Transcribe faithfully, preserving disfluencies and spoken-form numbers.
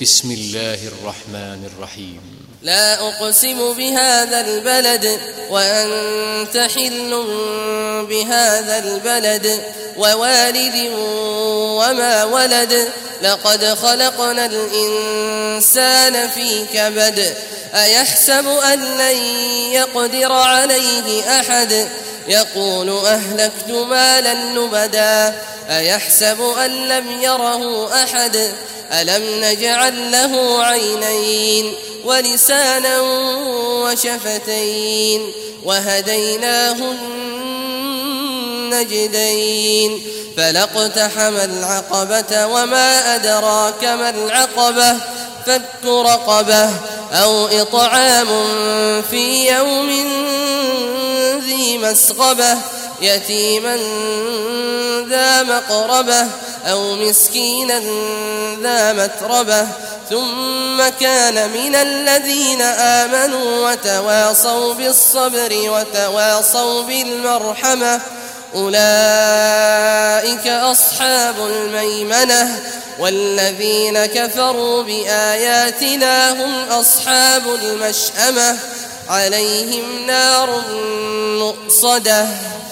بسم الله الرحمن الرحيم. لا أقسم بهذا البلد وأنت حل بهذا البلد ووالد وما ولد لقد خلقنا الإنسان في كبد أيحسب أن لن يقدر عليه أحد يقول أهلكت مالا لبدا أيحسب أن لم يره أحد ألم نجعل له عينين ولسانا وشفتين وهديناه النجدين فلاقتحم العقبة وما أدراك ما العقبة فك رقبة أو إطعام في يوم ذي مسغبة يتيما ذا مقربة أو مسكينا ذا متربة ثم كان من الذين آمنوا وتواصوا بالصبر وتواصوا بالمرحمة أولئك أصحاب الميمنة والذين كفروا بآياتنا هم أصحاب المشأمة عليهم نار مؤصدة.